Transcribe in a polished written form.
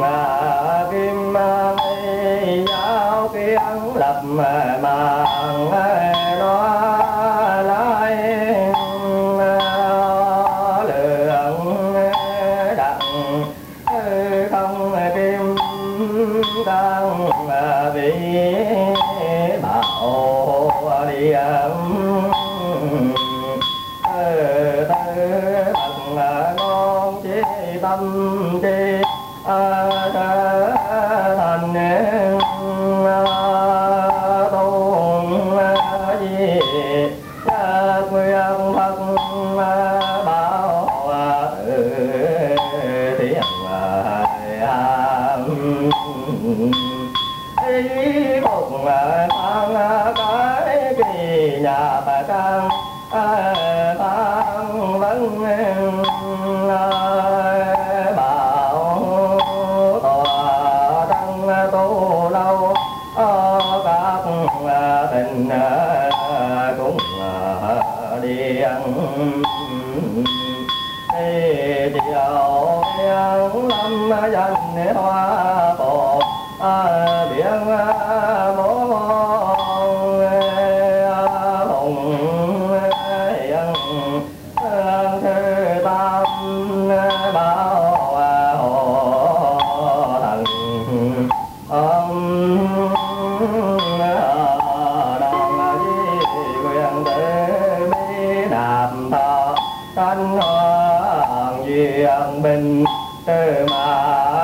kim giáo kiến lập màn nó lai lượng đặng không kim cang vị bảo điện thần non chí tâm chi thành tôn di nguyên phật bảo thiện hàm ý phục thang cái kỳ nhà bà trang thang vấn bảo tòa trăng tu lâu các tình cũng điện chiều tiếng lâm danh hoa phổ biển mô hùng hiện thư tam bảo hộ thần đàn di quyền tử bi đạp thọ canh hoàng duyên bình tư mà